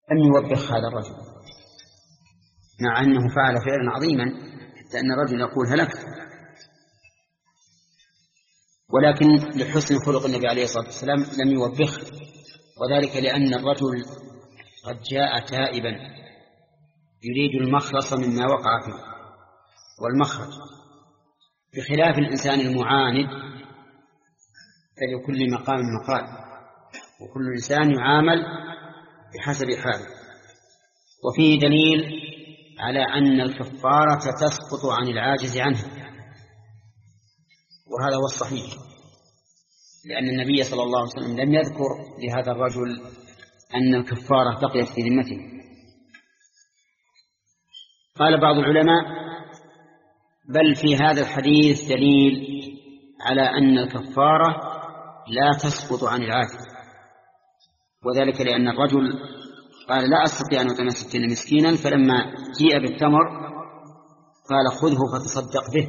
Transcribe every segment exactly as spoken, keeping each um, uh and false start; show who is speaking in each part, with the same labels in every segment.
Speaker 1: لم يوبخ هذا الرجل مع أنه فعل فعلا عظيما حتى أن الرجل يقول هلكت، ولكن لحسن خلق النبي عليه الصلاة والسلام لم يوبخ، وذلك لأن الرجل قد جاء تائبا يريد المخلص مما وقع فيه والمخرج، بخلاف الإنسان المعاند فلكل مقام مقال، وكل إنسان يعامل بحسب حاله. وفيه دليل على أن الكفارة تسقط عن العاجز عنها، وهذا هو الصحيح، لأن النبي صلى الله عليه وسلم لم يذكر لهذا الرجل أن الكفارة بقيت في ذمته. قال بعض العلماء بل في هذا الحديث دليل على أن الكفارة لا تسقط عن العاجز، وذلك لأن الرجل قال لا أستطيع أن أطعم ستين مسكينا، فلما جيء بالتمر قال خذه فتصدق به،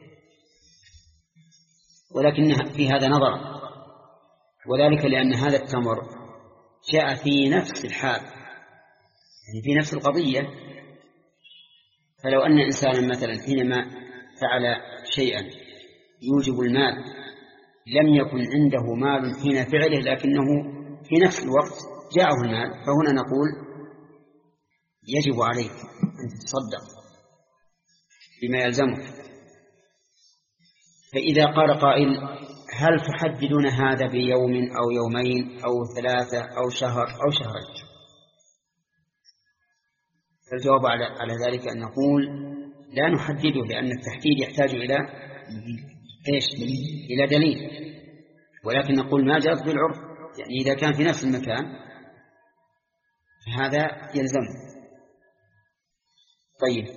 Speaker 1: ولكن في هذا نظر، وذلك لأن هذا التمر جاء في نفس الحال، يعني في نفس القضية. فلو أن إنسانا مثلا حينما فعل شيئا يوجب المال لم يكن عنده مال حين فعله، لكنه في نفس الوقت جاءه المال، فهنا نقول يجب عليك أن تتصدق بما يلزمك. فإذا قال قائل هل تحددون هذا بيوم أو يومين أو ثلاثة أو شهر أو شهرين؟ فالجواب على ذلك أن نقول لا نحدده، لأن التحديد يحتاج إلى إيش؟ إلى دليل، ولكن نقول ما جاءت بالعرف، يعني إذا كان في نفس المكان فهذا يلزم. طيب،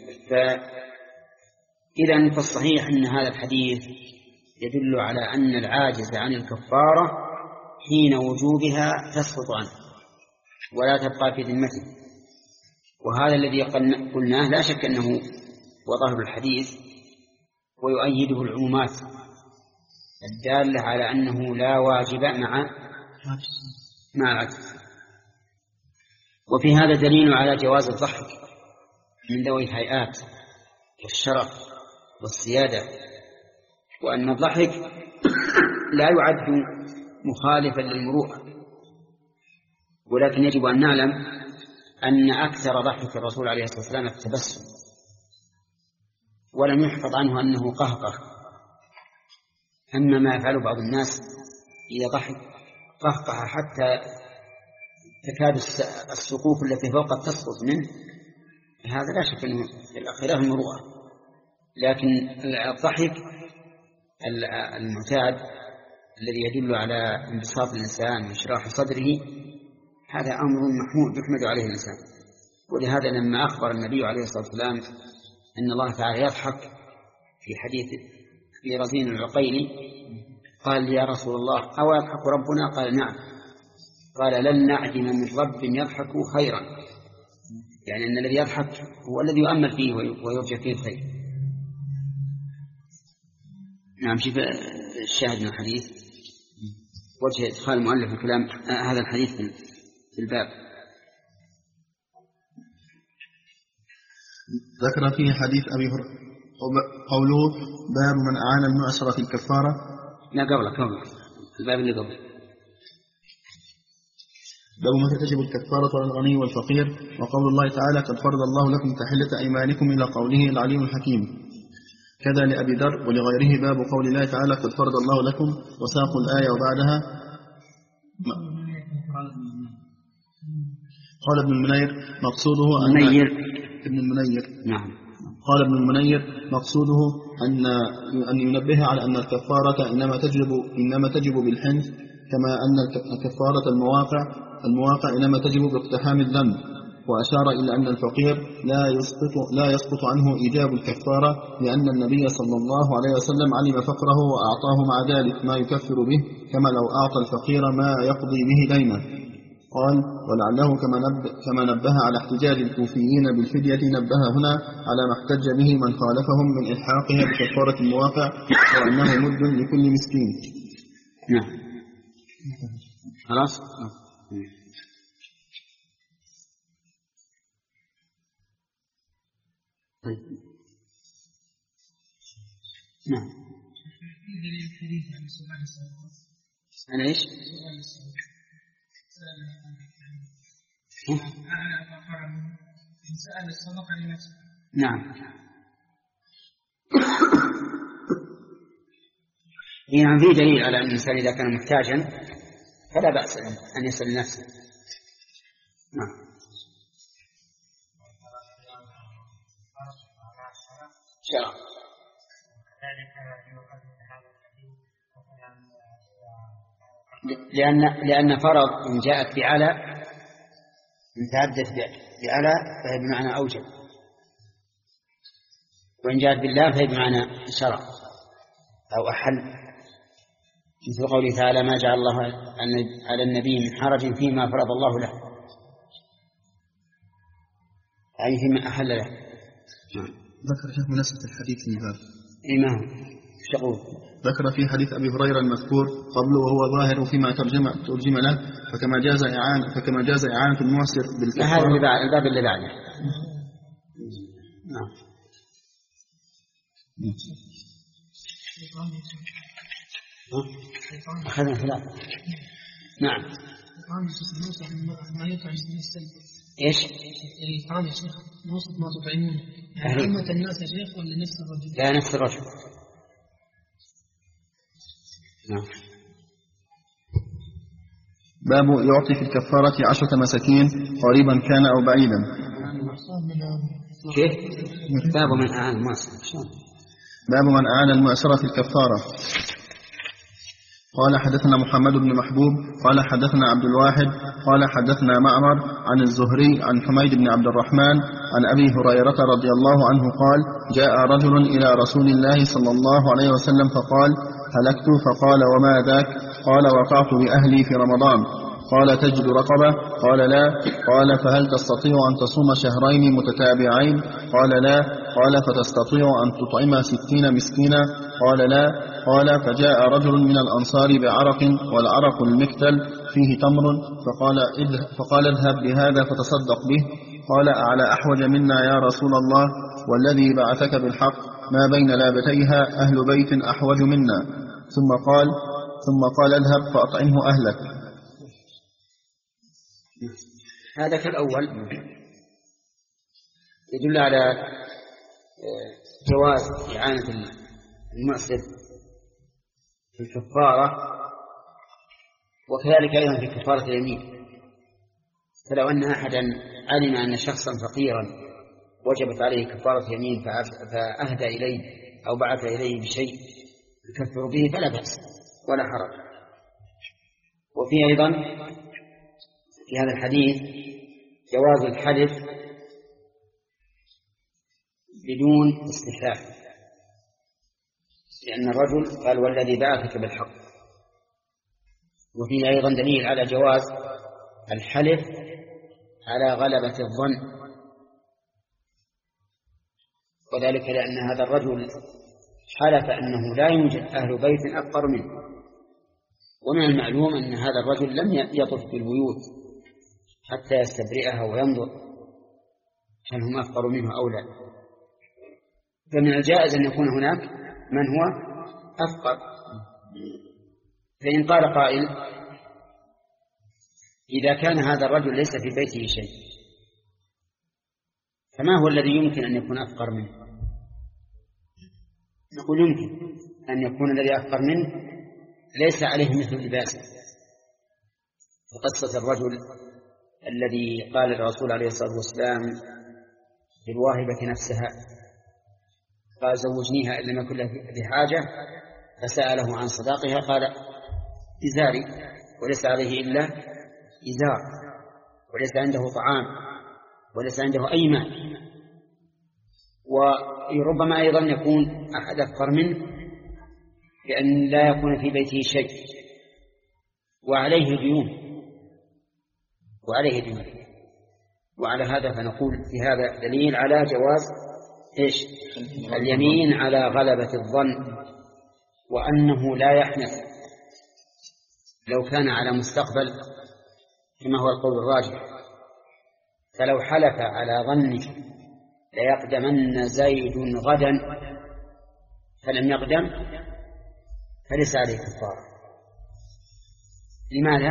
Speaker 1: فإذا فالصحيح أن هذا الحديث يدل على أن العاجز عن الكفارة حين وجوبها تسقط عنه ولا تبقى في ذمته، وهذا الذي قلناه لا شك أنه وظاهر الحديث، ويؤيده العمومات الدالة على أنه لا واجب مع مع العجز. وفي هذا دليل على جواز الضحك من ذوي الهيئات والشرف والسيادة، وأن الضحك لا يعد مخالفا للمروءة، ولكن يجب أن نعلم أن أكثر ضحك الرسول عليه الصلاة والسلام التبسم، ولم يحفظ عنه أنه قهقه. أما ما يفعل بعض الناس إذا ضحك قهقه حتى تكاد السقوف التي فوق تسقط منه، هذا لا شك أنه خلاف المروءة. لكن الضحك المعتاد الذي يدل على انبساط الإنسان وانشراح صدره هذا أمر محمود يحمد عليه الإنسان. ولهذا لما أخبر النبي عليه الصلاة والسلام أن الله تعالى يضحك في حديث في رزين العقيلي قال يا رسول الله أو يضحك ربنا؟ قال نعم. قال لن نعدم من رب يضحك خيرا، يعني أن الذي يضحك هو الذي يؤمل فيه ويرجى فيه الخير. نعم. شوف الشاهد من الحديث وجه إدخال المؤلف الكلام آه هذا الحديث في الباب.
Speaker 2: ذكر فيه حديث أبي هريرة قوله باب من أعان المعسر في الكفارة.
Speaker 1: لا قبل قبل الباب اللي قبل
Speaker 2: باب متى تجب الكفارة على الغني والفقير، وقول الله تعالى قد فرض الله لكم تحلة أيمانكم إلى قوله العليم الحكيم. كذا لأبي ذر ولغيره باب قول الله تعالى قد فرض الله لكم، وساق الآية وبعدها قال ابن المنير مقصوده أن ابن المنير
Speaker 1: نعم
Speaker 2: قال ابن المنير مقصوده أن أن ينبه على أن الكفارة إنما تجب إنما تجب بالحنث، كما أن كفارة المواقع المواقع إنما تجب باقتحام الذنب. وأشار إلى أن الفقير لا يسقط لا يسقط عنه إيجاب الكفارة، لأن النبي صلى الله عليه وسلم علم فقره وأعطاه مع ذلك ما يكفر به، كما لو أعطى الفقير ما يقضي به دينه. قال ولعله كما نبه, كما نبه على احتجاج الكوفيين بالفدية نبه هنا على ما احتج به من خالفهم من إلحاقها بكفارة المواقع، وأنه مد لكل مسكين.
Speaker 1: نعم خلاص. طيب. نعم. أنا إيش؟ نعم. يعني في دليل على أن الإنسان إذا كان محتاجا فلا بأس أن يصل لنفسه. نعم. شرع. لأن لأن فرض إن جاءت بعلى إن تعدت بعلى فهي بمعنى أوجب، وإن جاءت بالله فهي بمعنى شرع أو أحل، مثل قوله تعالى: ما جعل الله على النبي من حرج فيما فرض الله له، أي فيما أحل له.
Speaker 2: ذكر شيخ مناسبة الحديث في الباب.
Speaker 1: إمام شغول.
Speaker 2: ذكر في حديث أبي هريرة المذكور قبله وهو ظاهر فيما ترجم ترجم له، فكما جاز إعانة فكما جاز إعانة المعسر بالكفارة.
Speaker 1: هذا اللي بعد الباب اللي بعده. نعم. أخذنا ثلاثة. نعم. إيش؟
Speaker 3: الطعام يا شيخ نوصف ما تطعمون عامة الناس يا شيخ ولا نفس الرجل؟
Speaker 1: لا نفس الرجل. نعم.
Speaker 2: باب يعطي في الكفارة عشرة مساكين قريبا كان أو بعيدا.
Speaker 1: كيف؟ باب من أعان المعسر.
Speaker 2: باب من أعان المعسر في الكفارة. قال حدثنا محمد بن محبوب قال حدثنا عبد الواحد قال حدثنا معمر عن الزهري عن حميد بن عبد الرحمن عن أبي هريرة رضي الله عنه قال: جاء رجل إلى رسول الله صلى الله عليه وسلم فقال: هلكت. فقال: وما ذاك؟ قال: وقعت بأهلي في رمضان. قال: تجد رقبة؟ قال: لا. قال: فهل تستطيع أن تصوم شهرين متتابعين؟ قال: لا. قال: فتستطيع أن تطعم ستين مسكينا؟ قال: لا. قال: فجاء رجل من الأنصار بعرق والعرق المكتل فيه تمر، فقال: فقال: اذهب بهذا فتصدق به. قال: أعلى أحوج منا يا رسول الله، والذي بعثك بالحق ما بين لابتيها أهل بيت أحوج منا. ثم قال ثم قال اذهب فأطعمه أهلك.
Speaker 1: هذا كالأول يدل على جواز إعانة المعسر في الكفارة، وكذلك أيضا في كفارة اليمين. فلو أن أحدا علم أن شخصا فقيرا وجبت عليه كفارة يمين فأهدى إليه أو بعث إليه بشيء يكفر به فلا بأس ولا حرج. وفي أيضا في هذا الحديث جواز الحلف بدون استحلاف، لأن الرجل قال: والذي بعثك بالحق. وفيه أيضا دليل على جواز الحلف على غلبة الظن، وذلك لأن هذا الرجل حلف أنه لا يوجد أهل بيت أفقر منه، ومن المعلوم أن هذا الرجل لم يطف بالبيوت حتى يستبرئها وينظر هل هم أفقر منه أو لا. فمن الجائز أن يكون هناك من هو أفقر. فإن قال قائل: إذا كان هذا الرجل ليس في بيته شيء فما هو الذي يمكن أن يكون أفقر منه؟ نقول: يمكن أن يكون الذي أفقر منه ليس عليه مثل لباسه. وقصة الرجل الذي قال الرسول عليه الصلاة والسلام للواهبة نفسها قال: زوجنيها إن لم يكن له حاجة، فسأله عن صداقها قال: إزاري، وليس عليه إلا إزار، وليس عنده طعام، وليس عنده أي مال. وربما أيضا يكون أحد أفقر منه لأن لا يكون في بيته شيء وعليه ديون وعليه ديون وعلى هذا فنقول في هذا دليل على جواز إيش؟ اليمين على غلبة الظن، وأنه لا يحنث لو كان على مستقبل كما هو القول الراجح. فلو حلف على ظنه ليقدمن زيد غدا فلم يقدم فليس عليه كفارة. لماذا؟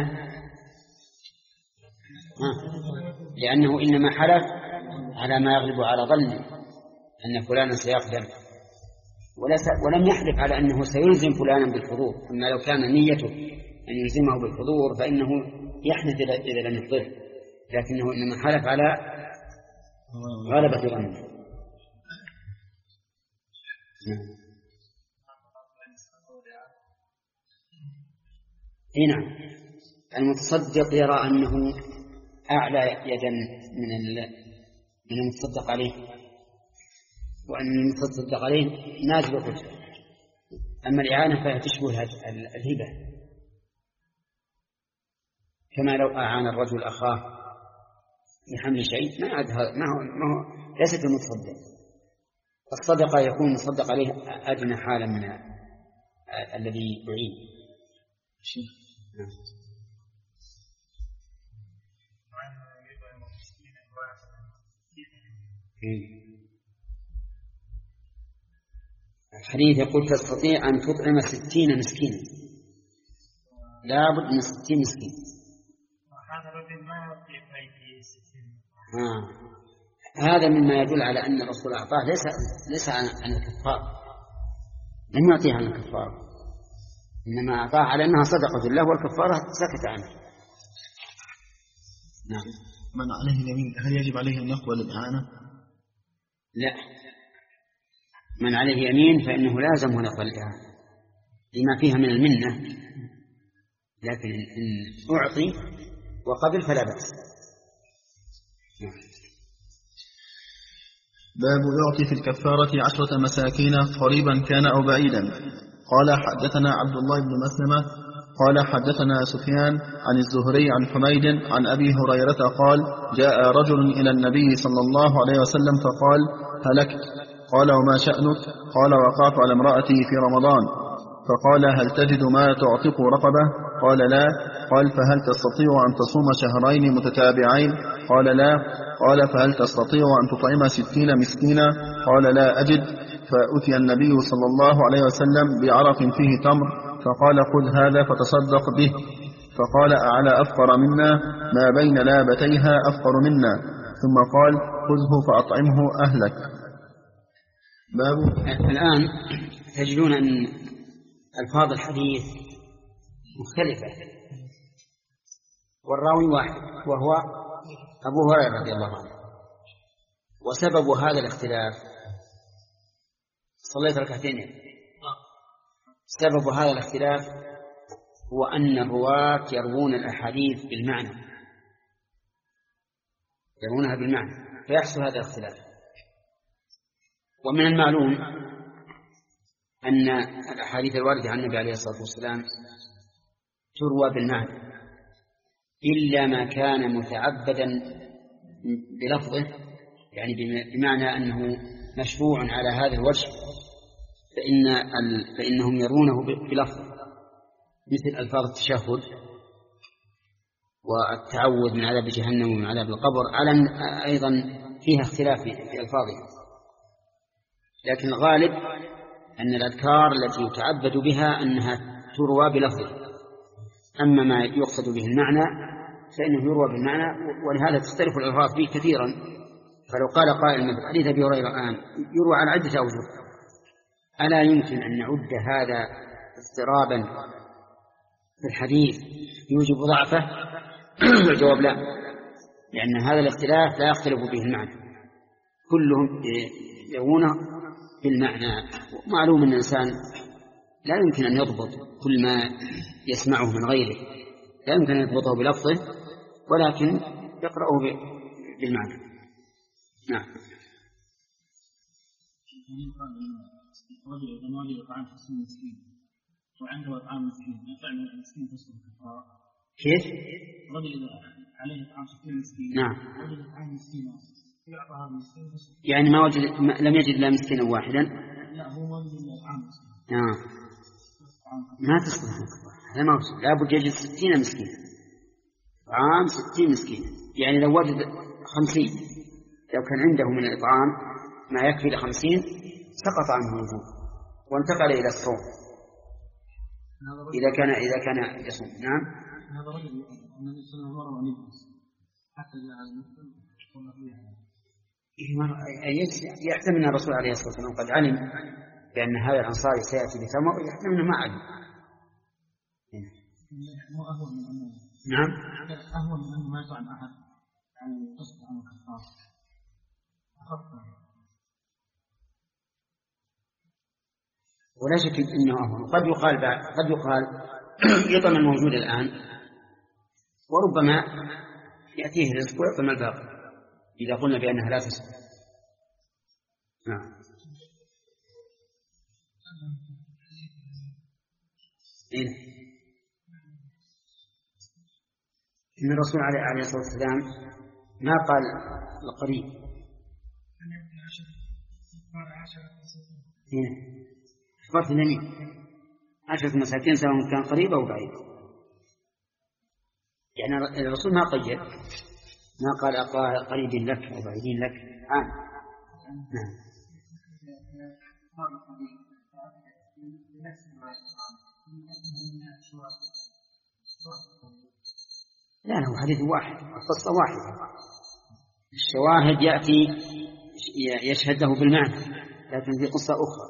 Speaker 1: ها. لأنه إنما حلف على ما يغلب على ظنه أن فلانا سيقدم، ولم يحلف على أنه سيلزم فلانا بالحضور. أما لو كان نيته أن يلزمه بالحضور فإنه يحدث إذا لم يحضر، لكنه إنما حلف على غلبة ظنه. اي نعم، المتصدق يرى أنه أعلى يدا من من المتصدق عليه، وأن المتصدق عليه نازل الرتبة. أما الإعانة فهي تشبه الهبة، كما لو أعان الرجل أخاه لحمل شيء ما عاد ما هو ما هو ليست المتصدق. الصدقة يكون المتصدق عليه أدنى حالا من الذي يعين. الحديث يقول تستطيع أن تطعم ستين مسكينا، لا بد من ستين مسكين.
Speaker 4: هذا الرجل ما يعطي فيه ستين.
Speaker 1: آه. هذا مما يدل على أن الرسول أعطاه ليس ليس عن الكفار، لم يعطيها عن الكفار، إنما أعطاه على أنها صدقة الله والكفارة سكت عنه. نعم.
Speaker 2: من عليه اليمين هل يجب عليه أن يقبل الإعانة؟
Speaker 1: لا، من عليه يمين فإنه لازم يقبل الإعانة لما فيها من المنة، لكن إن أعطي وقبل فلا بأس. نعم.
Speaker 2: باب يعطي في الكفارة عشرة مساكين قريبا كان أو بعيدا. قال حدثنا عبد الله بن مسلمة قال حدثنا سفيان عن الزهري عن حميد عن أبي هريرة قال جاء رجل إلى النبي صلى الله عليه وسلم فقال هلكت. قال وما شأنك؟ قال وقعت على امرأتي في رمضان. فقال هل تجد ما تعتق رقبة؟ قال لا. قال فهل تستطيع أن تصوم شهرين متتابعين؟ قال لا. قال فهل تستطيع أن تطعم ستين مسكينا؟ قال لا أجد. فأتي النبي صلى الله عليه وسلم بعرق فيه تمر فقال خذ هذا فتصدق به. فقال أعلى أفقر منا ما بين لابتيها أفقر منا. ثم قال خذه فأطعمه أهلك.
Speaker 1: باب. الآن تجدون أن ألفاظ الحديث مختلفة والراوي واحد وهو أبو هريرة رضي الله عنه. وسبب هذا الاختلاف صليت ركعتين. سبب هذا الاختلاف هو أن الرواة يروون الأحاديث بالمعنى، يروونها بالمعنى فيحصل هذا الاختلاف. ومن المعلوم أن الأحاديث الواردة عن النبي عليه الصلاة والسلام تروى بالمعنى إلا ما كان متعبدا بلفظه، يعني بمعنى أنه مشروع على هذا الوجه، فإن ال... فإنهم يرونه بلفظ مثل ألفاظ التشهد والتعوذ من عذاب جهنم ومن عذاب القبر، على أيضا فيها اختلاف في ألفاظها. لكن الغالب أن الأذكار التي يتعبد بها أنها تروى بلفظه، أما ما يقصد به المعنى فإنه يروى بالمعنى، ولهذا تختلف الألفاظ فيه كثيرا. فلو قال قائل من حديث أبي هريرة الآن يروى على عدة أوجه، ألا يمكن أن نعد هذا اضطرابا في الحديث يوجب ضعفه؟ الجواب لا، لأن هذا الاختلاف لا يختلف به المعنى، كلهم يروونه بالمعنى. معلوم أن الإنسان لا يمكن أن يضبط كل ما يسمعه من غيره، لا يمكن أن يضبطه بلفظه، ولكن يقرأه بالمعنى. نعم.
Speaker 4: رجل إذا ما وجد طعام خمسين مسكين وعنده طعام مسكين يطعم المسكين تصل الكفارة.
Speaker 1: كيف؟
Speaker 4: رجل إذا عليه طعام ستين مسكين.
Speaker 1: نعم.
Speaker 4: وجد طعام مسكين يعطى هذا المسكين تصل.
Speaker 1: يعني ما وجد ما لم يجد إلا مسكينا واحدا.
Speaker 4: لا هو ما وجد إلا طعام مسكين.
Speaker 1: نعم. ما تصل الكفارة، هذا ما وصل، لابد يجد ستين مسكين. طعام ستين مسكين، يعني لو وجد خمسين لو كان عنده من الإطعام ما يكفي لخمسين سقط عنه الوجوب وانتقل إلى الصوم إذا كان إذا كان يصوم. نعم.
Speaker 4: هذا رجل النبي صلى الله عليه وسلم يلبس حتى جاء المسلم
Speaker 1: يحتمل أن الرسول عليه الصلاة والسلام قد علم بأن هذا الأنصاري سيأتي بثمر، يحتمل أنه ما علم. نعم.
Speaker 4: أهون من أنه ما يطعم أحد عن قصد عن الكفار.
Speaker 1: ولا شك أنه أهون. قد يقال بعد قد يقال يطعم الموجود الآن وربما يأتيه رزق ويطعم الباقي إذا قلنا بأنها لا تسقط. نعم. إيه؟ إن الرسول عليه الصلاة والسلام ما قال القريب. إيه؟ أخبرت النبي عشرة مساكين سواء كان قريب أو بعيد. يعني الرسول ما قيد، ما قال أقرأ قريب لك أو بعيد لك. آه. نعم. لا هو حديث واحد، القصة واحدة، الشواهد يأتي يشهد له بالمعنى، لكن في قصة أخرى.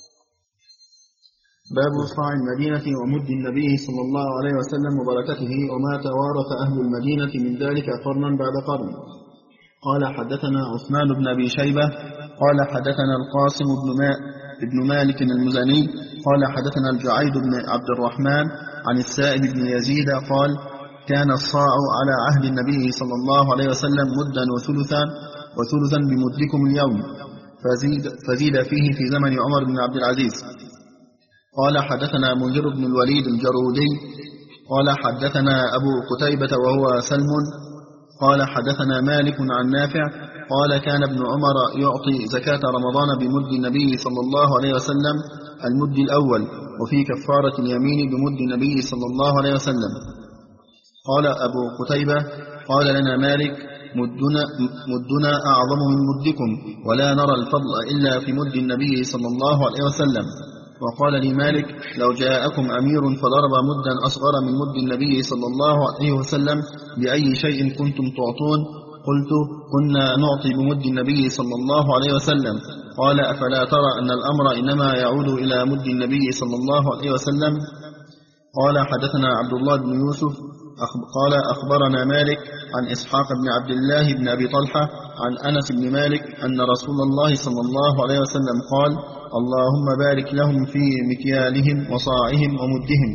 Speaker 2: باب صاع المدينة ومد النبي صلى الله عليه وسلم وبركته وما توارث أهل المدينة من ذلك قرنا بعد قرن. قال حدثنا عثمان بن أبي شيبة قال حدثنا القاسم بن, ما بن مالك المزني قال حدثنا الجعيد بن عبد الرحمن عن السائب بن يزيد قال كان الصاع على عهد النبي صلى الله عليه وسلم مدا وثلثا وثلثا بمدكم اليوم، فزيد, فزيد فيه في زمن عمر بن عبد العزيز. قال حدثنا منذر بن الوليد الجرودي قال حدثنا أبو قتيبة وهو سلم قال حدثنا مالك عن نافع قال كان ابن عمر يعطي زكاة رمضان بمد النبي صلى الله عليه وسلم المد الأول، وفي كفارة اليمين بمد النبي صلى الله عليه وسلم. قال أبو قتيبة قال لنا مالك مدنا, مدنا أعظم من مدكم ولا نرى الفضل إلا في مد النبي صلى الله عليه وسلم. وقال لي مالك لو جاءكم أمير فضرب مدا أصغر من مد النبي صلى الله عليه وسلم بأي شيء كنتم تعطون؟ قلت كنا نعطي بمد النبي صلى الله عليه وسلم. قال أفلا ترى أن الأمر إنما يعود إلى مد النبي صلى الله عليه وسلم؟ قال حدثنا عبد الله بن يوسف قال أخبرنا مالك عن إسحاق بن عبد الله بن أبي طلحة عن أنس بن مالك أن رسول الله صلى الله عليه وسلم قال اللهم بارك لهم في مكيالهم وصاعهم ومدهم.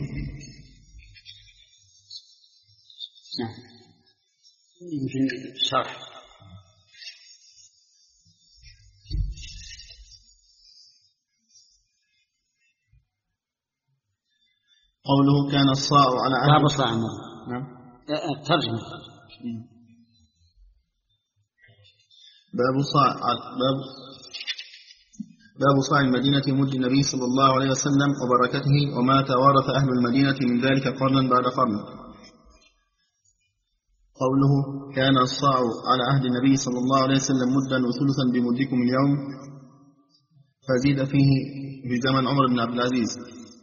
Speaker 1: نعم. يمكن شرح.
Speaker 2: قوله كان الصاع على عهد
Speaker 1: باب الصاع. نعم. ترجمة.
Speaker 2: باب صاع باب باب صاع المدينة ومد النبي صلى الله عليه وسلم وبركته وما توارث أهل المدينة من ذلك قرنا بعد قرن. قوله كان الصاع على عهد النبي صلى الله عليه وسلم مدا وثلثا بمدكم اليوم، فزيد فيه في زمن عمر بن عبد العزيز.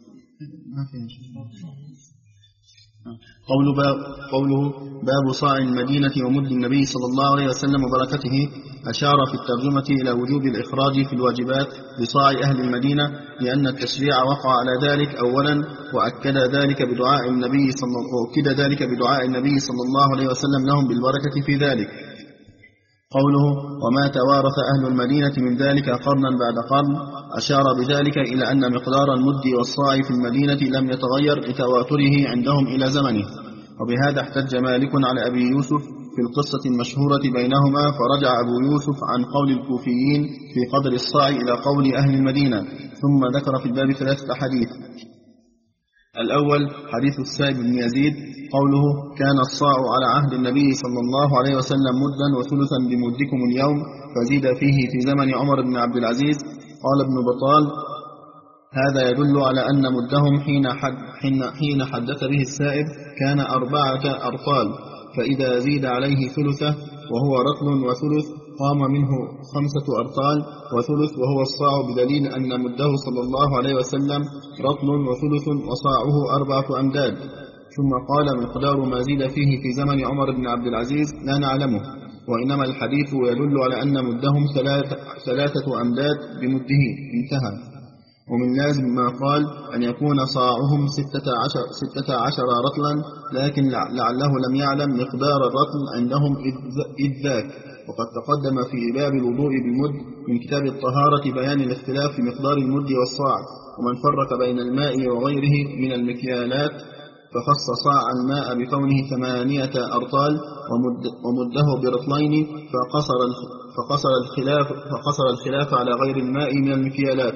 Speaker 2: قوله باب, قوله باب صاع المدينة ومد النبي صلى الله عليه وسلم وبركته أشار في الترجمة إلى وجوب الإخراج في الواجبات لصاع أهل المدينة، لأن التشريع وقع على ذلك أولا، وأكد ذلك بدعاء النبي صلى وأكد ذلك بدعاء النبي صلى الله عليه وسلم لهم بالبركة في ذلك. قوله وما توارث أهل المدينة من ذلك قرنا بعد قرن أشار بذلك إلى أن مقدار المد والصاع في المدينة لم يتغير لتواتره عندهم إلى زمنه. وبهذا احتج مالك على أبي يوسف في القصة المشهورة بينهما، فرجع أبو يوسف عن قول الكوفيين في قدر الصاع إلى قول أهل المدينة، ثم ذكر في الباب ثلاثة حديث. الأول حديث السائب بن يزيد قوله كان الصاع على عهد النبي صلى الله عليه وسلم مدا وثلثا بمدكم اليوم، فزيد فيه في زمن عمر بن عبد العزيز. قال ابن بطال هذا يدل على أن مدهم حين, حد حين, حين حدث به السائب كان أربعة أرطال، فإذا زيد عليه ثلثه وهو رطل وثلث قام منه خمسة أرطال وثلث وهو الصاع، بدليل أن مده صلى الله عليه وسلم رطل وثلث وصاعه أربعة أمداد. ثم قال مقدار ما زيد فيه في زمن عمر بن عبد العزيز لا نعلمه، وإنما الحديث يدل على أن مدهم ثلاثة أمداد بمده. انتهى. ومن لازم ما قال أن يكون صاعهم ستة عشر, ستة عشر رطلا، لكن لعله لم يعلم مقدار الرطل عندهم إذ ذاك. وقد تقدم في باب الوضوء بالمد من كتاب الطهارة بيان الاختلاف في مقدار المد والصاع، ومن فرق بين الماء وغيره من المكيالات فخص صاع الماء بكونه ثمانية أرطال ومد ومده برطلين، فقصر فقصر الخلاف فقصر الخلاف على غير الماء من المكيالات.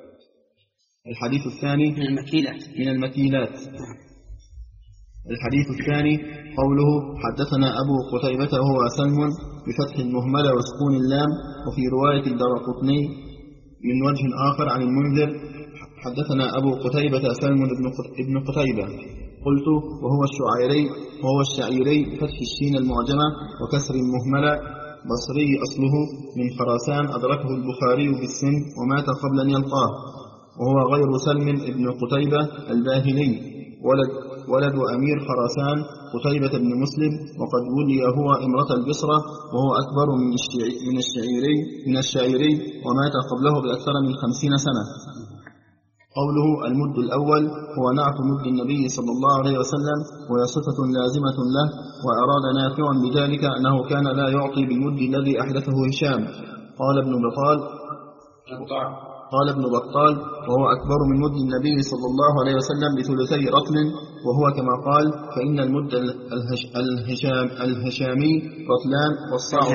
Speaker 2: الحديث الثاني
Speaker 1: من المكيلات
Speaker 2: من المكيلات الحديث الثاني قوله حدثنا أبو قتيبة وهو سلم بفتح المهملة وسكون اللام، وفي رواية الدارقطني من وجه آخر عن المنذر حدثنا أبو قتيبة سلم بن قتيبة. قلت وهو الشعيري وهو الشعيري بفتح الشين المعجمة وكسر المهملة، بصري أصله من خراسان، أدركه البخاري بالسن ومات قبل أن يلقاه، وهو غير سلم ابن قتيبة الباهلي، ولد, ولد أمير خراسان قتيبة بن مسلم، وقد ولي هو إمرة البصرة، وهو أكبر من من الشعيري من الشاعري ومات قبله بأكثر من خمسين سنة. قوله المد الأول هو نعت مد النبي صلى الله عليه وسلم، وهي صفة لازمة له، وأراد نافع بذلك أنه كان لا يعطي بالمد الذي أحدثه هشام. قال ابن بطال قال ابن بطال وهو أكبر من مد النبي صلى الله عليه وسلم بثلثي رطل، وهو كما قال فإن المد الهش الهشام الهشامي رطلان والصاع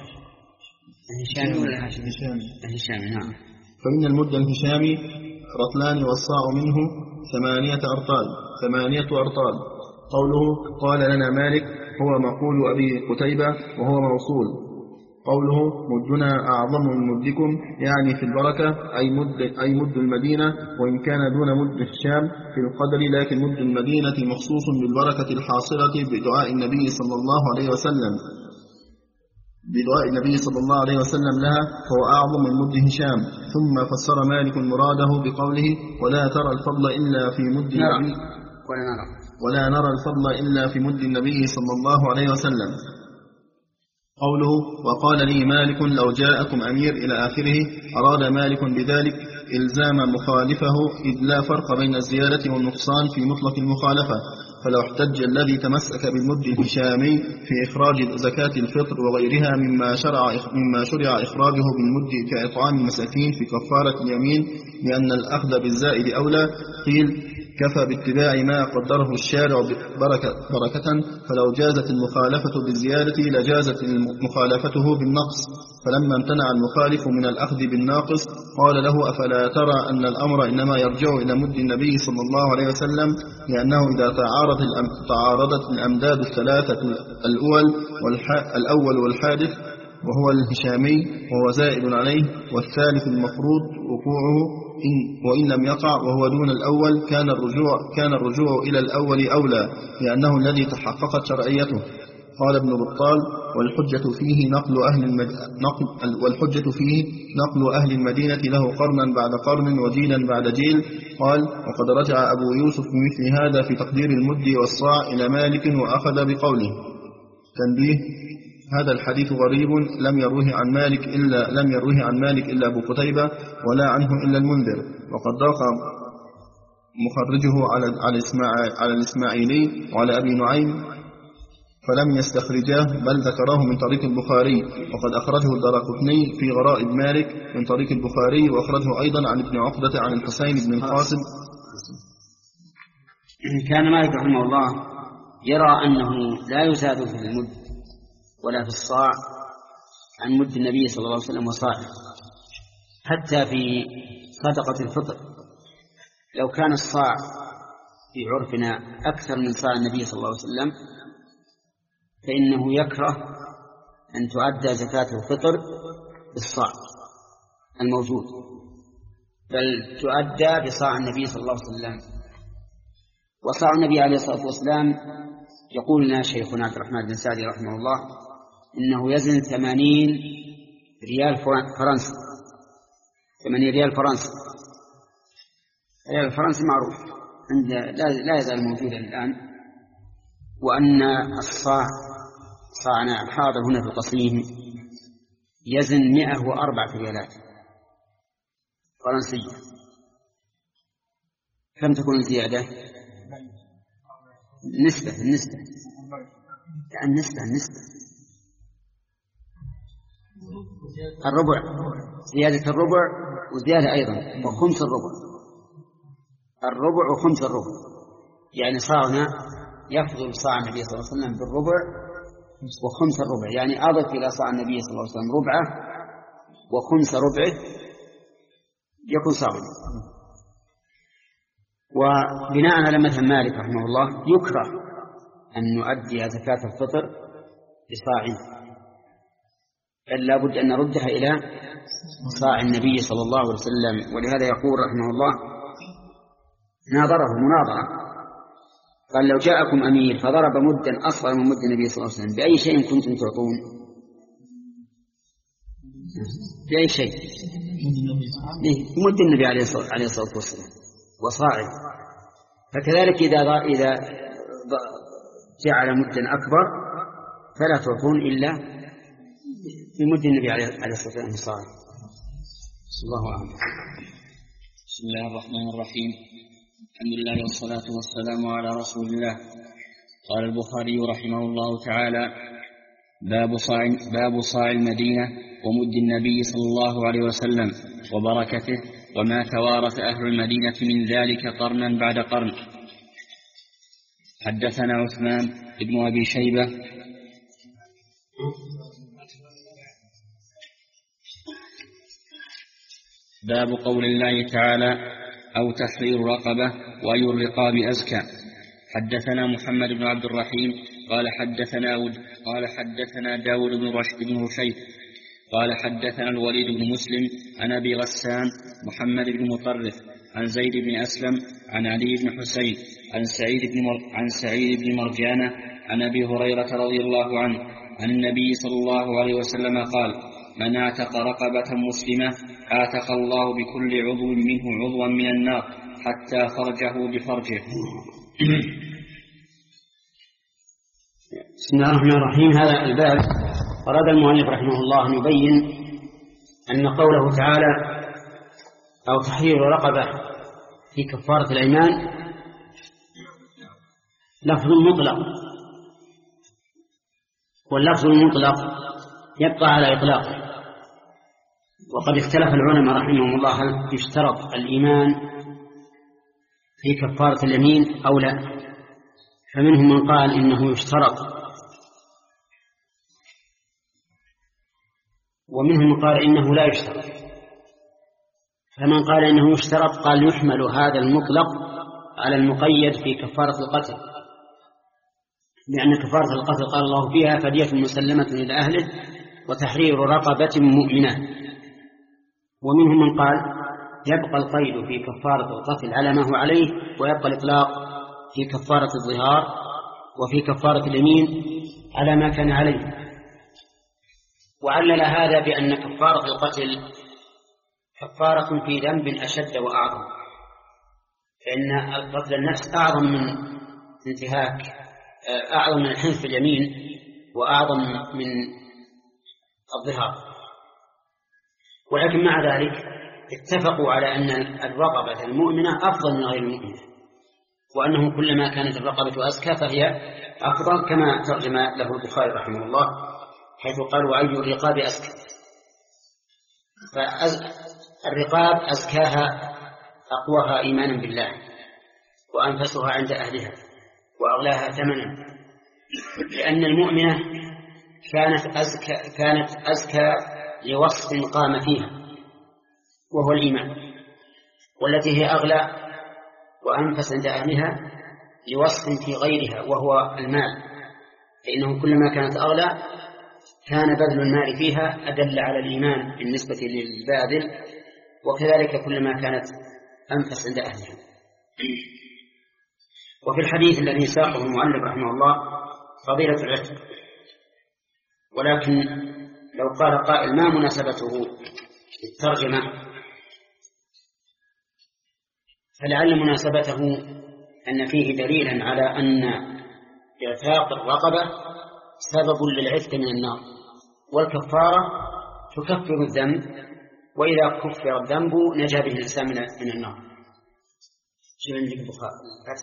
Speaker 1: الهشامي ولا الهشامي؟ الهشامي نعم.
Speaker 2: فإن المد الهشامي رطلان والصاع منه ثمانية أرطال ثمانية أرطال. قوله قال لنا مالك هو مقول أبي قتيبة وهو موصول. قوله مدنا أعظم من مدكم يعني في البركة، أي مد, أي مد المدينة، وإن كان دون مد الشام في القدر، لكن مد المدينة مخصوص بالبركة الحاصلة بدعاء النبي صلى الله عليه وسلم بدعاء النبي صلى الله عليه وسلم لها، فهو أعظم من مد هشام. ثم فسر مالك مراده بقوله ولا ترى الفضل إلا في مد النبي
Speaker 1: ولا نرى
Speaker 2: ولا نرى الفضل إلا في مد النبي صلى الله عليه وسلم. قوله وقال لي مالك لو جاءكم أمير إلى آخره، أراد مالك بذلك إلزام مخالفه، إذ لا فرق بين الزيادة والنقصان في مطلق المخالفة، فلو احتج الذي تمسك بالمد الهشامي في إخراج زكاة الفطر وغيرها مما شرع مما شرع إخراجه بالمد كإطعام المساكين في كفارة اليمين لأن الأخذ بالزائد أولى، قيل كفى باتباع ما قدره الشارع بركة, بركة فلو جازت المخالفة بالزيادة لجازت مخالفته بالنقص، فلما امتنع المخالف من الأخذ بالناقص قال له أفلا ترى أن الأمر إنما يرجع إلى مد النبي صلى الله عليه وسلم، لأنه إذا تعارض تعارضت الأمداد الثلاثة الأول الأول والحادث وهو الهشامي وهو زائد عليه، والثالث المفروض وقوعه إن وإن لم يقع وهو دون الأول، كان الرجوع كان الرجوع إلى الأول أولى، لأنه الذي تحققت شرعيته. قال ابن بطال والحجة فيه نقل أهل المد... نقل والحجة فيه نقل أهل المدينة له قرنا بعد قرن وجيلا بعد جيل. قال وقد رجع أبو يوسف بمثل هذا في تقدير المد والصاع إلى مالك وأخذ بقوله. تنبيه: هذا الحديث غريب لم يروه عن مالك إلا لم يروه عن مالك إلا أبو قتيبة ولا عنه إلا المنذر، وقد ضاق مخرجه على على على الإسماعيلي وعلى أبي نعيم فلم يستخرجاه، بل ذكره من طريق البخاري، وقد أخرجه الدارقطني في غرائب مالك من طريق البخاري، وأخرجه أيضا عن ابن عقدة عن الحسين بن القاسم.
Speaker 1: كان مالك رحمه الله يرى أنه لا يزاد في المد ولا في الصاع عن مد النبي صلى الله عليه وسلم وصاعه، حتى في صدقة الفطر لو كان الصاع في عرفنا أكثر من صاع النبي صلى الله عليه وسلم فإنه يكره أن تؤدى زكاة الفطر بالصاع الموجود، بل تؤدى بصاع النبي صلى الله عليه وسلم. وصاع النبي عليه الصلاة والسلام يقول لنا شيخنا عبد الرحمن بن سعدي رحمه الله إنه يزن ثمانين ريال فرنسي، ثمانية ريال فرنسي. الريال الفرنسي معروف عند لا يزال موجودا الآن. وأن الصاع صاعنا الحاضر هنا في القصيم يزن مئة وأربعة ريالات فرنسية. كم تكون الزيادة؟ نسبة النسبة يعني النسبة النسبة الربع، زيادة الربع وزيادة أيضا وخمس الربع، الربع وخمس الربع، يعني صاعنا يفضل صاع النبي صلى الله عليه وسلم بالربع وخمس الربع، يعني أضف إلى صاع النبي صلى الله عليه وسلم ربعه وخمس ربعه يكون صاعنا. وبناء على مذهب مالك رحمه الله يكره أن نؤدي زكاة الفطر بصاع، بل لا بد أن نردها إلى صاع النبي صلى الله عليه وسلم. ولهذا يقول رحمه الله ناظره مناظرة، قال لو جاءكم أمير فضرب مدا أصغر من مد النبي صلى الله عليه وسلم بأي شيء كنتم تعطون؟ بأي شيء؟ مد النبي عليه الصلاة والسلام وصاعه. فكذلك إذا إذا جعل مدا أكبر فلا تعطون إلا بمد النبي عليه الصلاة والسلام صاعه. الله أعلم.
Speaker 5: بسم الله الرحمن الرحيم. الحمد لله والصلاة والسلام على رسول الله. قال البخاري رحمه الله تعالى: باب صاع باب صاع المدينة ومد النبي صلى الله عليه وسلم وبركته وما توارث أهل المدينة من ذلك قرنا بعد قرن. حدثنا عثمان بن أبي شيبة باب قول الله تعالى: أو تحرير رقبة وأي الرقاب أزكى. حدثنا محمد بن عبد الرحيم قال حدثنا قال حدثنا داود بن رشد بن رشيد قال حدثنا الوليد بن مسلم عن أبي غسان محمد بن مطرف عن زيد بن أسلم عن علي بن حسين عن سعيد بن مر... عن سعيد بن مرجانة عن أبي هريرة رضي الله عنه عن النبي صلى الله عليه وسلم قال: من اعتق رقبة مسلمة اعتق الله بكل عضو منه عضوا من النار حتى فرجه بفرجه.
Speaker 1: بسم الله الرحمن الرحيم. هذا الباب أراد المؤلف رحمه الله أن يبين أن قوله تعالى: أو تحرير رقبة في كفارة الأيمان لفظ مطلق، واللفظ المطلق يبقى على إطلاقه. وقد اختلف العلماء رحمهم الله هل يشترط الإيمان في كفارة اليمين أو لا. فمنهم من قال إنه يشترط، ومنهم من قال إنه لا يشترط. فمن قال إنه يشترط قال يحمل هذا المطلق على المقيد في كفارة القتل، لأن كفارة القتل قال الله فيها: فدية مسلمة إلى أهله وتحرير رقبة مؤمنة. ومنهم من قال يبقى القيد في كفارة القتل على ما هو عليه، ويبقى الإطلاق في كفارة الظهار وفي كفارة اليمين على ما كان عليه. وعلل هذا بأن كفارة القتل كفارة في ذنب أشد وأعظم، فإن القتل النفس أعظم من انتهاك، أعظم من الحنث في اليمين، وأعظم من الظهار. ولكن مع ذلك اتفقوا على أن الرقبة المؤمنة أفضل من غير المؤمنة، وأنه كلما كانت الرقبة أزكى فهي أفضل، كما ترجم له البخاري رحمه الله حيث قال: وأي الرقاب أزكى. فالرقاب أزكاها أقواها إيمانا بالله، وأنفسها عند أهلها، وأغلاها ثمنا، لأن المؤمنة كانت أزكى, كانت أزكى لوصف قام فيها وهو الإيمان، والتي هي أغلى وأنفس عند أهلها لوصف في غيرها وهو المال، فإنه كلما كانت أغلى كان بذل المال فيها أدل على الإيمان بالنسبة للباذل، وكذلك كلما كانت أنفس عند أهلها. وفي الحديث الذي ساقه المؤلف رحمه الله فضيلة العتق، ولكن لو قال قائل ما مناسبته الترجمة، فلعل مناسبته أن فيه دليلا على أن اعتاق الرقبة سبب للعتق من النار، والكفارة تكفر الذنب، وإذا كفر الذنب نجا به الإنسان من النار. شوف عندك البخاري.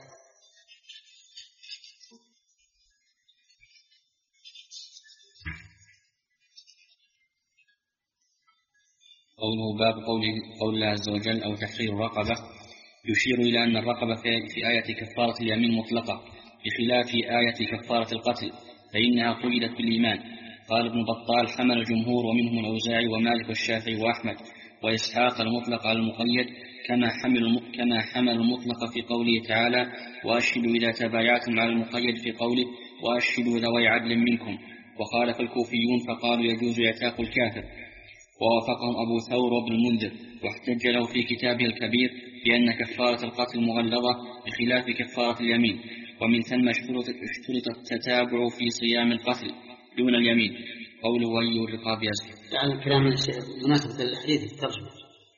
Speaker 5: قوله باب قول الله عز وجل أو تحرير رقبة، يشير إلى أن الرقبة في آية كفارة اليمين مطلقة بخلاف آية كفارة القتل فإنها قيدت بالإيمان. قال ابن بطال حمل الجمهور ومنهم الأوزاعي ومالك والشافعي وأحمد وإسحاق المطلق على المقيد كما حمل كما حمل المطلق في قوله تعالى وأشهدوا إذا تبايعتم على المقيد في قوله وأشهدوا ذوي عدل منكم. وخالف الكوفيون فقالوا يجوز اعتاق الكافر، ووافقهم أبو ثور وابن المنذر، واحتج له في كتابه الكبير بأن كفارة القتل مغلظة بخلاف كفارة اليمين، ومن ثم اشترط التتابع في صيام القتل دون اليمين. قوله وأي الرقاب يزكي.
Speaker 1: يعني الكلام مناسبة الحديث الترجمة.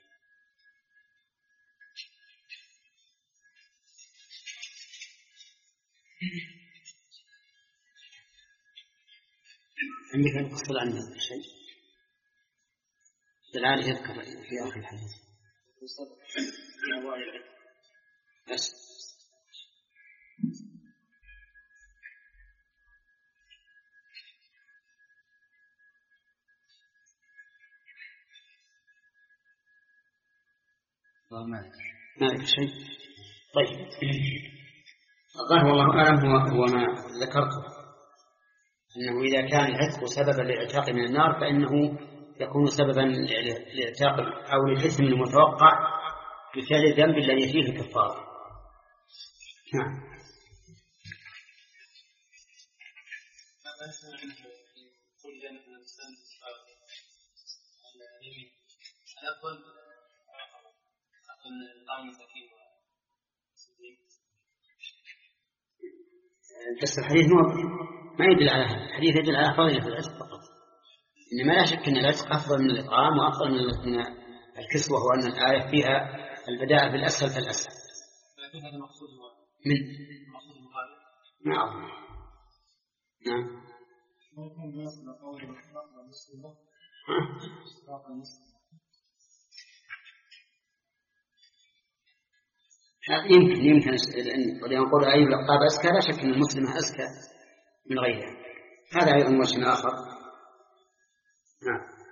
Speaker 1: عندك أن تقصد عنه شيء الآن يذكر في آخر الحديث بس. ما في شيء. طيب الظاهر والله أعلم هو ما ذكرته، أنه إذا كان العتق سببا للإعتاق من النار فإنه يكون سببا لإعتاق أو للإثم المتوقع بفعل الذنب الذي فيه الكفارة. نعم. بس الحديث ما يدل على هذا، الحديث يدل على فضيلة العتق فقط، إنما لا شك أن العتق أفضل من الإطعام وأفضل من الكسوة، وأن الآية فيها البداء بالأسهل فالأسهل.
Speaker 4: لكن هذا مقصود
Speaker 1: من
Speaker 4: مقصود المخالف.
Speaker 1: نعم نعم.
Speaker 4: ممكن يصل قول الرقبة مسلمة.
Speaker 1: يمكن يمكن قد يقول أي الرقاب أزكى، لا شك أن المسلمة أزكى من غيرها، هذا أيضا وجه آخر. نعم.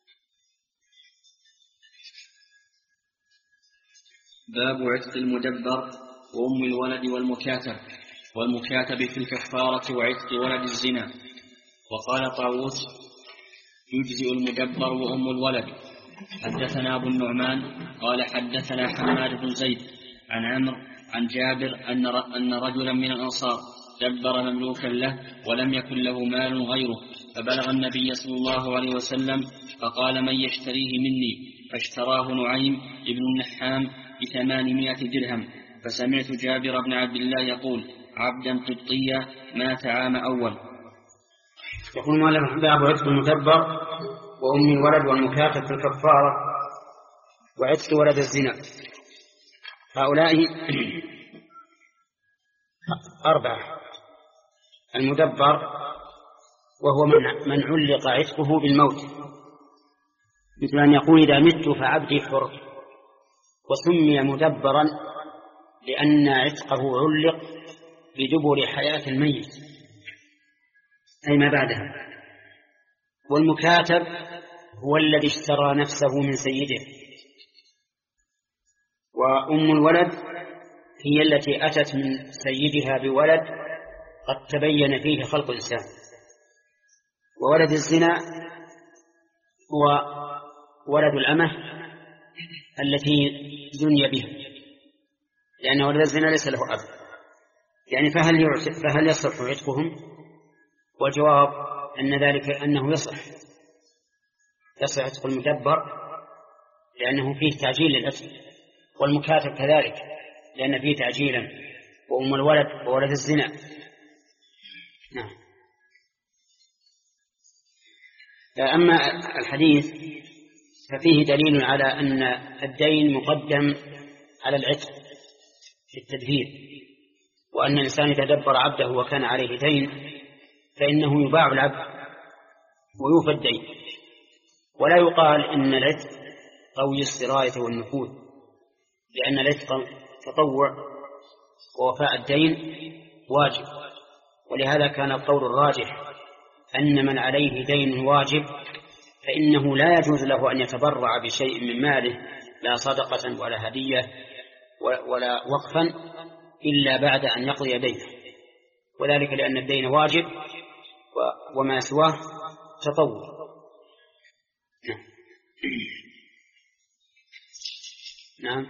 Speaker 5: باب عتق المدبر وأم الولد والمكاتب والمكاتب في الكفارة وعتق ولد الزنا. وقال طاووس يجزئ المدبر وأم الولد. حدثنا أبو النعمان قال حدثنا حماد بن زيد عن عمرو عن جابر أن أن رجلا من الأنصار دبر مملوكا له ولم يكن له مال غيره، فبلغ النبي صلى الله عليه وسلم فقال من يشتريه مني، فاشتراه نعيم ابن النحام بثمانمائة درهم. فسمعت جابر بن عبد الله يقول عبدا قبطيا مات عام أول.
Speaker 1: يقول مؤلف باب عتق المدبر وأم الولد والمكاتب في الكفارة وعتق ولد الزنا. هؤلاء أربعة. المدبر وهو من, من علق عتقه بالموت، مثل أن يقول إذا مت فعبدي حر، وسمي مدبرا لأن عتقه علق بدبر حياة الميت أي ما بعدها. والمكاتب هو الذي اشترى نفسه من سيده. وأم الولد هي التي أتت من سيدها بولد قد تبين فيه خلق الإنسان. وولد الزنا هو ولد الأمة التي زني بها، لأن ولد الزنا ليس له أب، يعني فهل, فهل يصح عتقهم؟ والجواب أن ذلك أنه يصح يصح عتق المدبر لأنه فيه تعجيل للعتق، والمكاتب كذلك لأن فيه تعجيلا، وأم الولد وولد الزنا. نعم. أما الحديث ففيه دليل على أن الدين مقدم على العتق في التدبير، وأن الإنسان إذا دبر عبده وكان عليه دين فإنه يباع العبد ويوفى الدين، ولا يقال إن العتق قوي السراية والنفوذ، لأن العتق تطوع ووفاء الدين واجب. ولهذا كان القول الراجح أن من عليه دين واجب فإنه لا يجوز له أن يتبرع بشيء من ماله، لا صدقة ولا هدية ولا وقفا، إلا بعد أن يقضي دينه، وذلك لأن الدين واجب وما سواه تطوع. نعم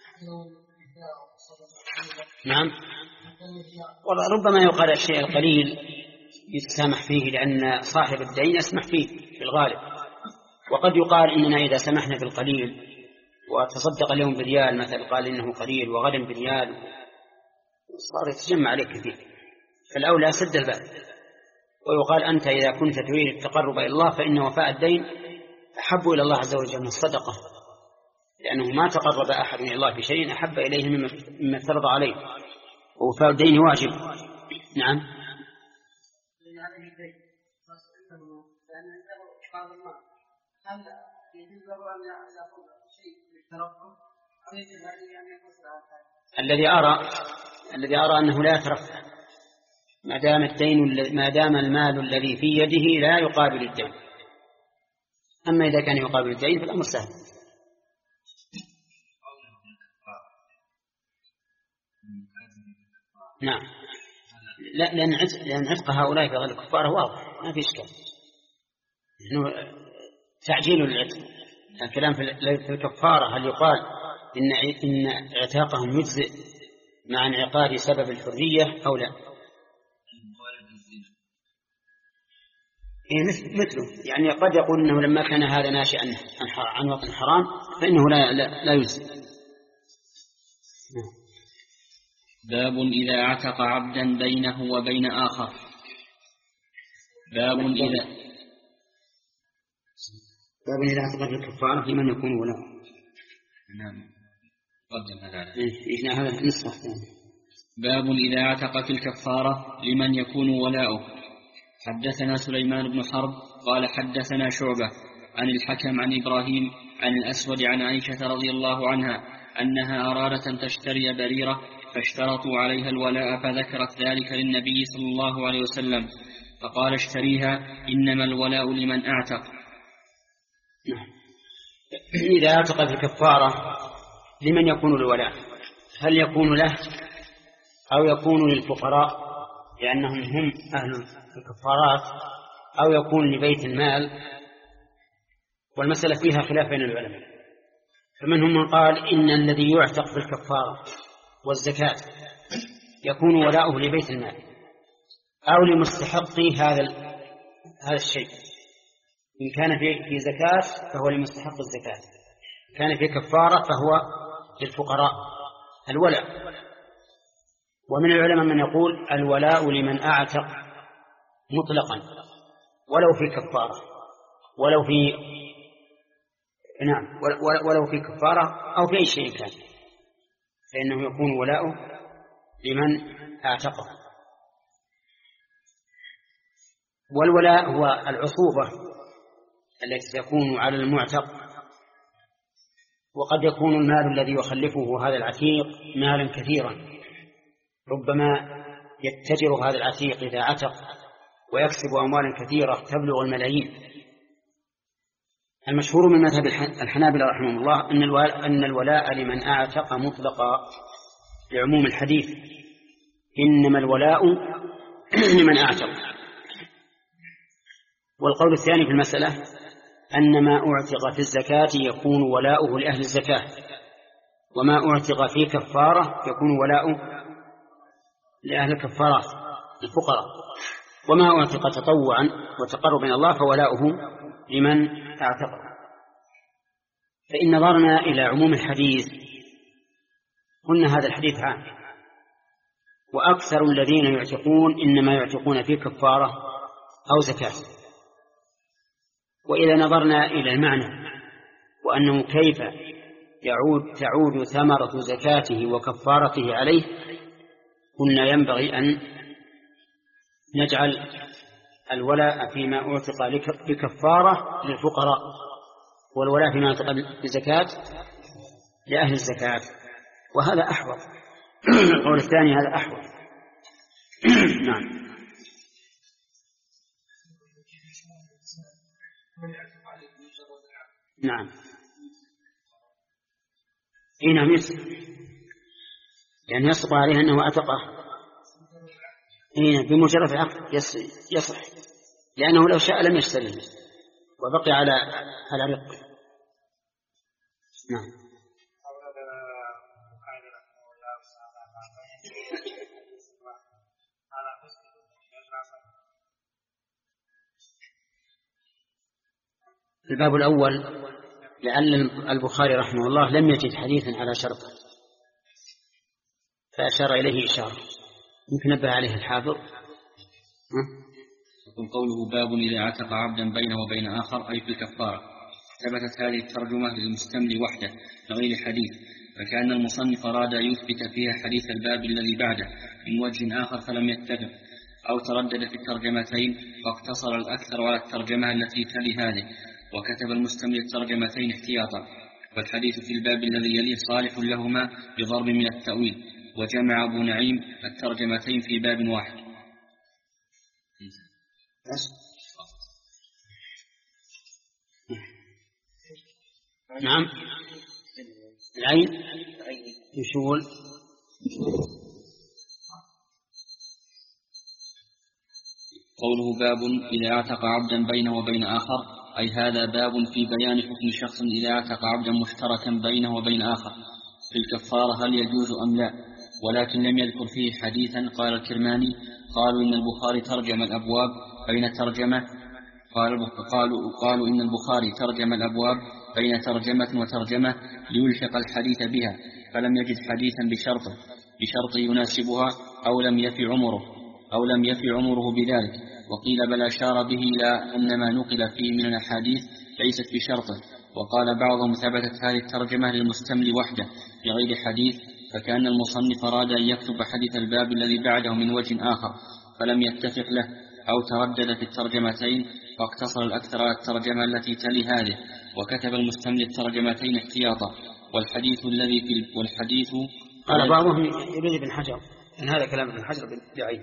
Speaker 1: نعم وربما يقال الشيء القليل يتسامح فيه لأن صاحب الدين يسمح فيه في الغالب، وقد يقال إننا إذا سمحنا بالقليل وتصدق اليوم بريال مثلا قال إنه قليل وغدا بريال صار يتجمع عليك كثير، فالأولى سد الباب. ويقال أنت إذا كنت تريد التقرب إلى الله فإن وفاء الدين أحب إلى الله عز وجل من الصدقة، لأنه ما تقرب أحد إلى الله بشيء أحب إليه مما افترض عليه، ووفاء الدين واجب. نعم الذي أرى الذي أرى أنه لا يترفع ما دام الدين ما دام المال الذي في يده لا يقابل الدين. أما إذا كان يقابل الدين فالأمر سهل. نعم لا لأن لأن عتق هؤلاء في غير الكفار واضح ما في إشكال، إنه تعجيل العتق. الكلام في الكفارة هل يقال إن إن اعتاقهم يجزئ مع انعقاد سبب الحرية أو لا؟ إيه مثله يعني قد يقول إنه لما كان هذا ناشئا عن وطن حرام فإنه لا لا, لا يجزئ.
Speaker 5: باب إذا اعتق عبدا بينه وبين آخر. باب إذا
Speaker 1: باب إذا اعتق في الكفارة لمن يكون ولاء.
Speaker 5: نعم قدم هذا.
Speaker 1: إيه هذا نسخة ثانية.
Speaker 5: باب إذا اعتق في الكفارة لمن يكون ولاؤه. حدثنا سليمان بن حرب قال حدثنا شعبة عن الحكم عن إبراهيم عن الأسود عن عائشة رضي الله عنها أنها أرادت أن تشتري بريرة فاشترطوا عليها الولاء، فذكرت ذلك للنبي صلى الله عليه وسلم فقال اشتريها إنما الولاء لمن اعتق.
Speaker 1: إذا اعتق في الكفارة لمن يكون الولاء؟ هل يكون له أو يكون للفقراء لأنهم هم أهل الكفارات، أو يكون لبيت المال؟ والمسألة فيها خلاف بين العلماء، فمنهم من قال إن الذي يعتق في الكفارة والزكاة يكون ولاؤه لبيت المال أو لمستحقي هذا هذا الشيء. إن كان في في زكاة فهو لمستحق الزكاة، إن كان في كفارة فهو للفقراء الولاء. ومن العلماء من يقول الولاء لمن أعتق مطلقا ولو في كفارة ولو في نعم ولو في كفارة أو في أي شيء كان، فإنه يكون ولاؤه لمن أعتقه. والولاء هو العصوبة التي تكون على المعتق، وقد يكون المال الذي يخلفه هذا العتيق مالا كثيرا، ربما يتجر هذا العتيق إذا عتق ويكسب أموالا كثيرة تبلغ الملايين. المشهور من مذهب الحنابلة رحمه الله أن الولاء لمن أعتق مطلقا لعموم الحديث إنما الولاء لمن أعتق. والقول الثاني في المسألة أن ما أعتق في الزكاة يكون ولاؤه لأهل الزكاة، وما أعتق في كفارة يكون ولاؤه لأهل الكفارات الفقراء، وما أعتق تطوعا وتقرب من الله فولاؤه لمن اعتقه. فإن نظرنا إلى عموم الحديث قلنا هذا الحديث عام، وأكثر الذين يعتقون إنما يعتقون في كفارة أو زكاة، وإذا نظرنا إلى المعنى وأنه كيف يعود تعود ثمرة زكاته وكفارته عليه، قلنا ينبغي أن نجعل الولاء فيما أعتق بكفارة للفقراء، والولاء فيما أعتق بزكاة لأهل الزكاة، وهذا أحوط. القول الثاني هذا أحوط. نعم. نعم. إيه نعم يسر، يعني يسقط عليه أنه أتقه. إيه بمجرد العقد يصح، لأنه لو شاء لم يشتريه وبقي على على رق. نعم. الباب الأول لعل البخاري رحمه الله لم يجد حديثا على شرطه فأشار إليه إشارة، يمكن نبه عليه الحافظ.
Speaker 5: يقول قوله باب إذا اعتق عبدا بينه وبين آخر أي في الكفارة. ثبتت هذه الترجمة للمستملي وحده بغير حديث، فكأن المصنف أراد يثبت فيها حديث الباب الذي بعده من وجه آخر فلم يتفق، أو تردد في الترجمتين فاقتصر الأكثر على الترجمة التي تلي هذه، وكتب المستملي الترجمتين احتياطا. والحديث في الباب الذي يليه صالح لهما بضرب من التأويل، وجمع أبو نعيم الترجمتين في باب واحد.
Speaker 1: نعم. العين يشول.
Speaker 5: قوله باب إذا اعتق عبدا بينه وبين آخر أي هذا باب في بيان حكم شخص إذا اعتق عبدا مشتركا بينه وبين آخر في الكفارة هل يجوز أم لا، ولكن لم يذكر فيه حديثا. قال الكرماني قالوا إن البخاري ترجم الأبواب بين ترجمة قالوا, قالوا, قالوا إن البخاري ترجم الأبواب بين ترجمة وترجمة ليلحق الحديث بها، فلم يجد حديثا بشرطه بشرط يناسبها أو لم يفي عمره أو لم يفي عمره بذلك. وقيل بل أشار به إلى أن ما نقل فيه من الأحاديث ليست بشرطه. وقال بعضهم ثبتت هذه الترجمة للمستملي وحده بغير حديث، فكأن المصنف أراد أن يكتب حديث الباب الذي بعده من وجه آخر فلم يتفق له، أو تردد في الترجمتين فاقتصر الأكثر على الترجمة التي تلي هذه، وكتب المستملي الترجمتين احتياطا. والحديث الذي في والحديث
Speaker 1: قال بعضهم يريد ابن حجر أن هذا كلام ابن حجر ضعيف.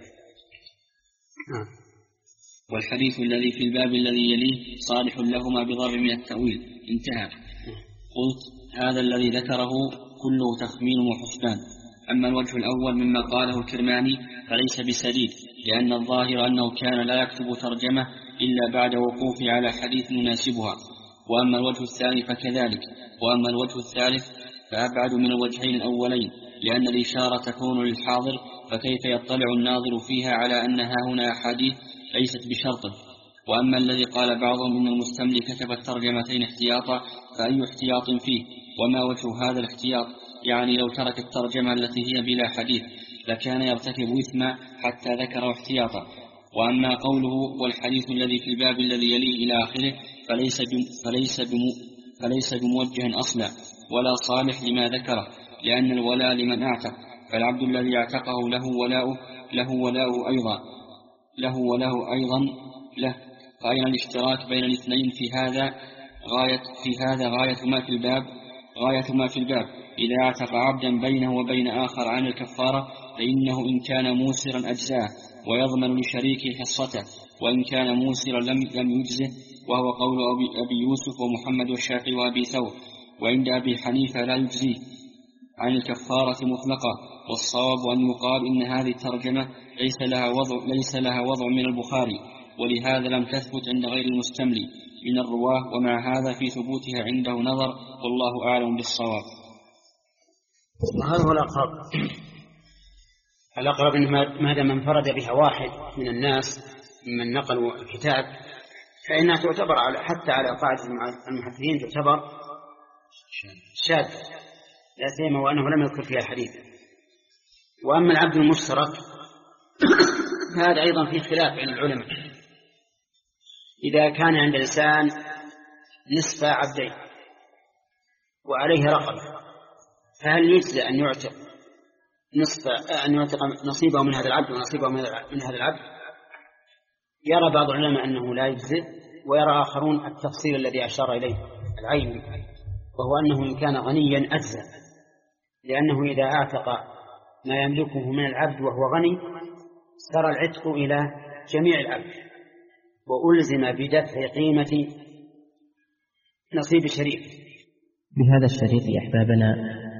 Speaker 5: والحديث الذي في الباب الذي يليه صالح لهما بضرب من التأويل. انتهى. قلت هذا الذي ذكره كله تخمين وحسبان. أما الوجه الأول مما قاله الكرماني فليس بسديد، لأن الظاهر أنه كان لا يكتب ترجمة إلا بعد وقوفه على حديث يناسبها. وأما الوجه الثاني فكذلك. وأما الوجه الثالث فأبعد من الوجهين الأولين، لأن الإشارة تكون للحاضر، فكيف يطلع الناظر فيها على أنها هنا أحاديث ليست بشرطه. وأما الذي قال بعضهم إن المستملي كتب الترجمتين احتياطا فأي احتياط فيه، وما وجه هذا الاحتياط؟ يعني لو ترك الترجمة التي هي بلا حديث لكان يرتكب إثما حتى ذكر احتياطا. وأما قوله والحديث الذي في الباب الذي يليه إلى آخره فليس فليس فليس بموجه أصلا ولا صالح لما ذكره، لأن الولاء لمن أعتق، فالعبد الذي اعتقه له ولاؤه له ولاؤه أيضا له وله أيضا له. فأين الاشتراك بين الاثنين في هذا غاية في هذا غاية ما في الباب غاية ما في الباب إذا اعتق عبدا بينه وبين آخر عن الكفارة فإنه إن كان موسرا أجزاه ويضمن لشريكه حصته، وإن كان موسرا لم لم يجزه، وهو قول أبي, أبي يوسف ومحمد والشافعي وأبي ثور. وعند أبي حنيفة لا يجزيه عن الكفارة مطلقة. والصواب أن يقال إن هذه الترجمة ليس لها وضع ليس لها وضع من البخاري، ولهذا لم تثبت عند غير المستملي من الرواه، ومع هذا في ثبوتها عنده نظر، والله أعلم بالصواب.
Speaker 1: وهذا هو الأقرب. الأقرب إن ما دام انفرد بها واحد من الناس من نقلوا الكتاب فإنها تعتبر على حتى على قاعدة المحدثين تعتبر شاذة لا سيما وأنه لم يذكر فيها الحديث. وأما العبد المشترك فهذا أيضا فيه خلاف بين العلماء. إذا كان عند الإنسان نصف عبدين وعليه رقبة، فهل يجزى أن يعتق نصف أن يعتق نصيبه من هذا العبد ونصيبه من هذا العبد؟ يرى بعض العلماء أنه لا يجزي، ويرى آخرون التفصيل الذي أشار إليه العين، وهو أنه إن كان غنيا أجزى، لأنه إذا أعتق ما يملكه من العبد وهو غني سار العتق إلى جميع العبد وألزم بدفع قيمة نصيب الشريك.
Speaker 6: بهذا الشريط أحبابنا